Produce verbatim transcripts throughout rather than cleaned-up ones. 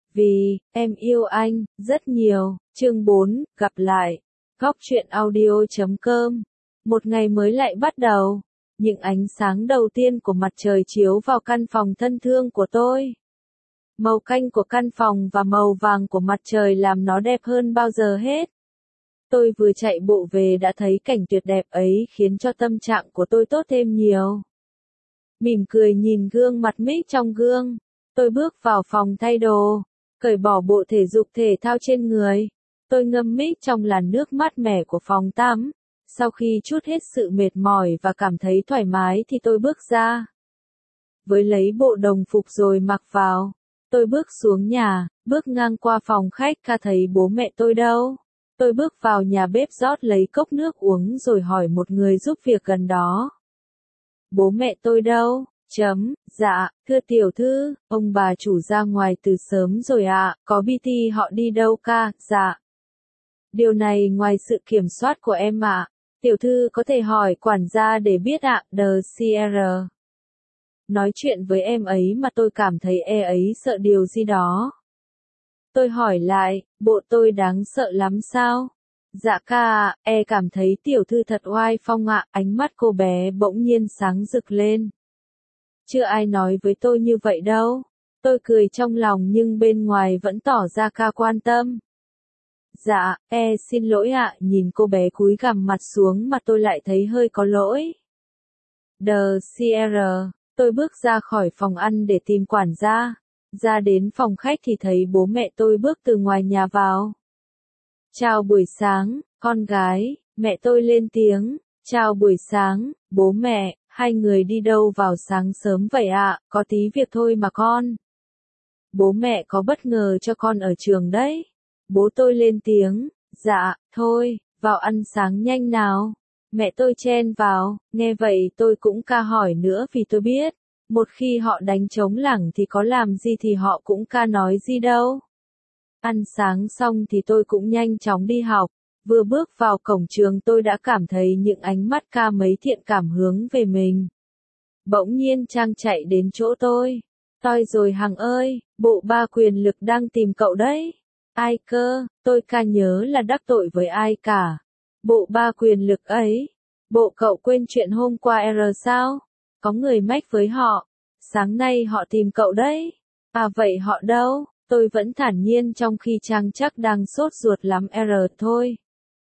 Vì, em yêu anh, rất nhiều. Chương bốn, gặp lại. Góc truyện audio chấm com. Một ngày mới lại bắt đầu. Những ánh sáng đầu tiên của mặt trời chiếu vào căn phòng thân thương của tôi. Màu canh của căn phòng và màu vàng của mặt trời làm nó đẹp hơn bao giờ hết. Tôi vừa chạy bộ về đã thấy cảnh tuyệt đẹp ấy khiến cho tâm trạng của tôi tốt thêm nhiều. Mỉm cười nhìn gương mặt Mick trong gương. Tôi bước vào phòng thay đồ, cởi bỏ bộ thể dục thể thao trên người. Tôi ngâm Mick trong làn nước mát mẻ của phòng tắm. Sau khi trút hết sự mệt mỏi và cảm thấy thoải mái thì tôi bước ra. Với lấy bộ đồng phục rồi mặc vào. Tôi bước xuống nhà, bước ngang qua phòng khách ca thấy bố mẹ tôi đâu. Tôi bước vào nhà bếp rót lấy cốc nước uống rồi hỏi một người giúp việc gần đó. Bố mẹ tôi đâu? Chấm, dạ, thưa tiểu thư, ông bà chủ ra ngoài từ sớm rồi ạ, có bê tê họ đi đâu ca, dạ. Điều này ngoài sự kiểm soát của em ạ, tiểu thư có thể hỏi quản gia để biết ạ, đê xê rờ. Nói chuyện với em ấy mà tôi cảm thấy e ấy sợ điều gì đó. Tôi hỏi lại, bộ tôi đáng sợ lắm sao? Dạ ca ạ, e cảm thấy tiểu thư thật oai phong ạ, ánh mắt cô bé bỗng nhiên sáng rực lên. Chưa ai nói với tôi như vậy đâu. Tôi cười trong lòng nhưng bên ngoài vẫn tỏ ra ca quan tâm. Dạ, e xin lỗi ạ, nhìn cô bé cúi gằm mặt xuống mà tôi lại thấy hơi có lỗi. đê xê rờ, tôi bước ra khỏi phòng ăn để tìm quản gia. Ra đến phòng khách thì thấy bố mẹ tôi bước từ ngoài nhà vào. Chào buổi sáng, con gái, mẹ tôi lên tiếng. Chào buổi sáng, bố mẹ, hai người đi đâu vào sáng sớm vậy ạ, có tí việc thôi mà con. Bố mẹ có bất ngờ cho con ở trường đấy. Bố tôi lên tiếng, dạ, thôi, vào ăn sáng nhanh nào. Mẹ tôi chen vào, nghe vậy tôi cũng ca hỏi nữa vì tôi biết. Một khi họ đánh trống lảng thì có làm gì thì họ cũng ca nói gì đâu. Ăn sáng xong thì tôi cũng nhanh chóng đi học. Vừa bước vào cổng trường tôi đã cảm thấy những ánh mắt ca mấy thiện cảm hướng về mình. Bỗng nhiên Trang chạy đến chỗ tôi. Toi rồi Hằng ơi, bộ ba quyền lực đang tìm cậu đấy. Ai cơ, tôi ca nhớ là đắc tội với ai cả. Bộ ba quyền lực ấy. Bộ cậu quên chuyện hôm qua R sao? Có người mách với họ. Sáng nay họ tìm cậu đấy. À vậy họ đâu? Tôi vẫn thản nhiên trong khi Trang chắc đang sốt ruột lắm R thôi.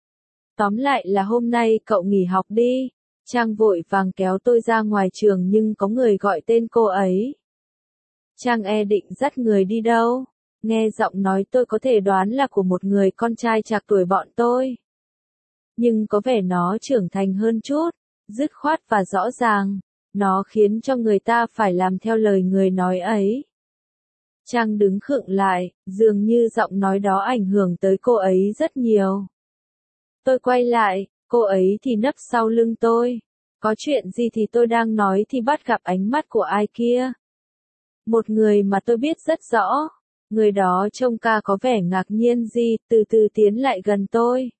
Tóm lại là hôm nay cậu nghỉ học đi. Trang vội vàng kéo tôi ra ngoài trường nhưng có người gọi tên cô ấy. Trang e định dắt người đi đâu? Nghe giọng nói tôi có thể đoán là của một người con trai trạc tuổi bọn tôi. Nhưng có vẻ nó trưởng thành hơn chút, dứt khoát và rõ ràng. Nó khiến cho người ta phải làm theo lời người nói ấy. Trang đứng khựng lại, dường như giọng nói đó ảnh hưởng tới cô ấy rất nhiều. Tôi quay lại, cô ấy thì nấp sau lưng tôi. Có chuyện gì thì tôi đang nói thì bắt gặp ánh mắt của ai kia. Một người mà tôi biết rất rõ. Người đó trông ca có vẻ ngạc nhiên gì, từ từ tiến lại gần tôi.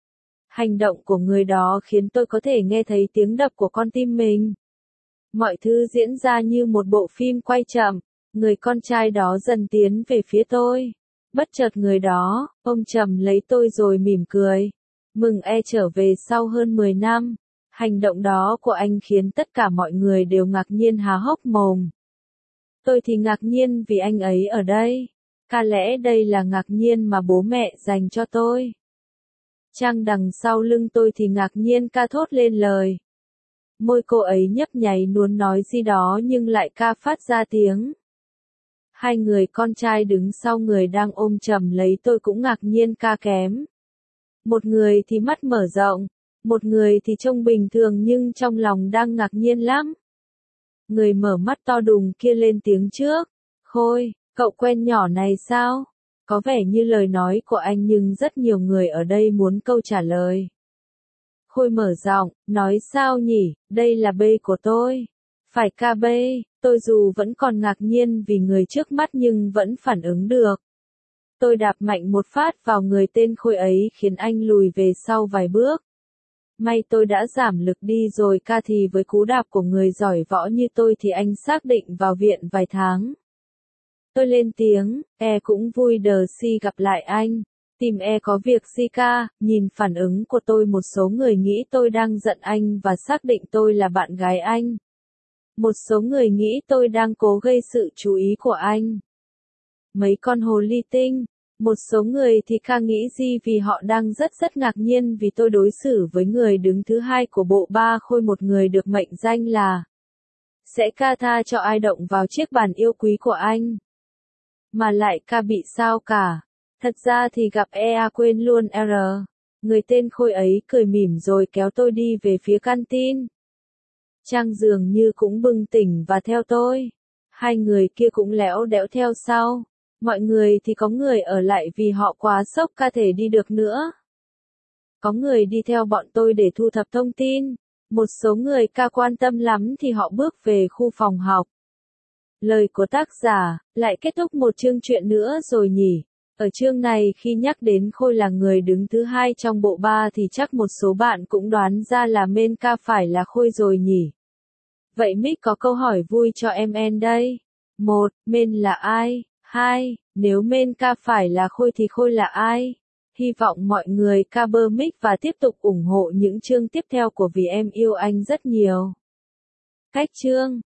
Hành động của người đó khiến tôi có thể nghe thấy tiếng đập của con tim mình. Mọi thứ diễn ra như một bộ phim quay chậm. Người con trai đó dần tiến về phía tôi. Bất chợt người đó, ôm chầm lấy tôi rồi mỉm cười. Mừng e trở về sau hơn mười năm. Hành động đó của anh khiến tất cả mọi người đều ngạc nhiên há hốc mồm. Tôi thì ngạc nhiên vì anh ấy ở đây. Có lẽ đây là ngạc nhiên mà bố mẹ dành cho tôi. Trang đằng sau lưng tôi thì ngạc nhiên ca thốt lên lời. Môi cô ấy nhấp nháy muốn nói gì đó nhưng lại ca phát ra tiếng. Hai người con trai đứng sau người đang ôm chầm lấy tôi cũng ngạc nhiên ca kém. Một người thì mắt mở rộng, một người thì trông bình thường nhưng trong lòng đang ngạc nhiên lắm. Người mở mắt to đùng kia lên tiếng trước. Khôi, cậu quen nhỏ này sao? Có vẻ như lời nói của anh nhưng rất nhiều người ở đây muốn câu trả lời. Khôi mở giọng, nói sao nhỉ, đây là B của tôi. Phải ca B, tôi dù vẫn còn ngạc nhiên vì người trước mắt nhưng vẫn phản ứng được. Tôi đạp mạnh một phát vào người tên Khôi ấy khiến anh lùi về sau vài bước. May tôi đã giảm lực đi rồi ca thì với cú đạp của người giỏi võ như tôi thì anh xác định vào viện vài tháng. Tôi lên tiếng, e cũng vui đờ si gặp lại anh. Tìm e có việc gì ca, nhìn phản ứng của tôi một số người nghĩ tôi đang giận anh và xác định tôi là bạn gái anh. Một số người nghĩ tôi đang cố gây sự chú ý của anh. Mấy con hồ ly tinh. Một số người thì ca nghĩ gì vì họ đang rất rất ngạc nhiên vì tôi đối xử với người đứng thứ hai của bộ ba khôi một người được mệnh danh là sẽ ca tha cho ai động vào chiếc bàn yêu quý của anh. Mà lại ca bị sao cả. Thật ra thì gặp e a quên luôn R. Người tên Khôi ấy cười mỉm rồi kéo tôi đi về phía canteen. Trang dường như cũng bừng tỉnh và theo tôi. Hai người kia cũng lẽo đẽo theo sau. Mọi người thì có người ở lại vì họ quá sốc ca thể đi được nữa. Có người đi theo bọn tôi để thu thập thông tin. Một số người ca quan tâm lắm thì họ bước về khu phòng học. Lời của tác giả, lại kết thúc một chương truyện nữa rồi nhỉ. Ở chương này khi nhắc đến Khôi là người đứng thứ hai trong bộ ba thì chắc một số bạn cũng đoán ra là main ca phải là Khôi rồi nhỉ. Vậy Mick có câu hỏi vui cho em en đây. một. Main là ai? hai. Nếu main ca phải là Khôi thì Khôi là ai? Hy vọng mọi người cover Mick và tiếp tục ủng hộ những chương tiếp theo của Vì Em Yêu Anh rất nhiều. Cách chương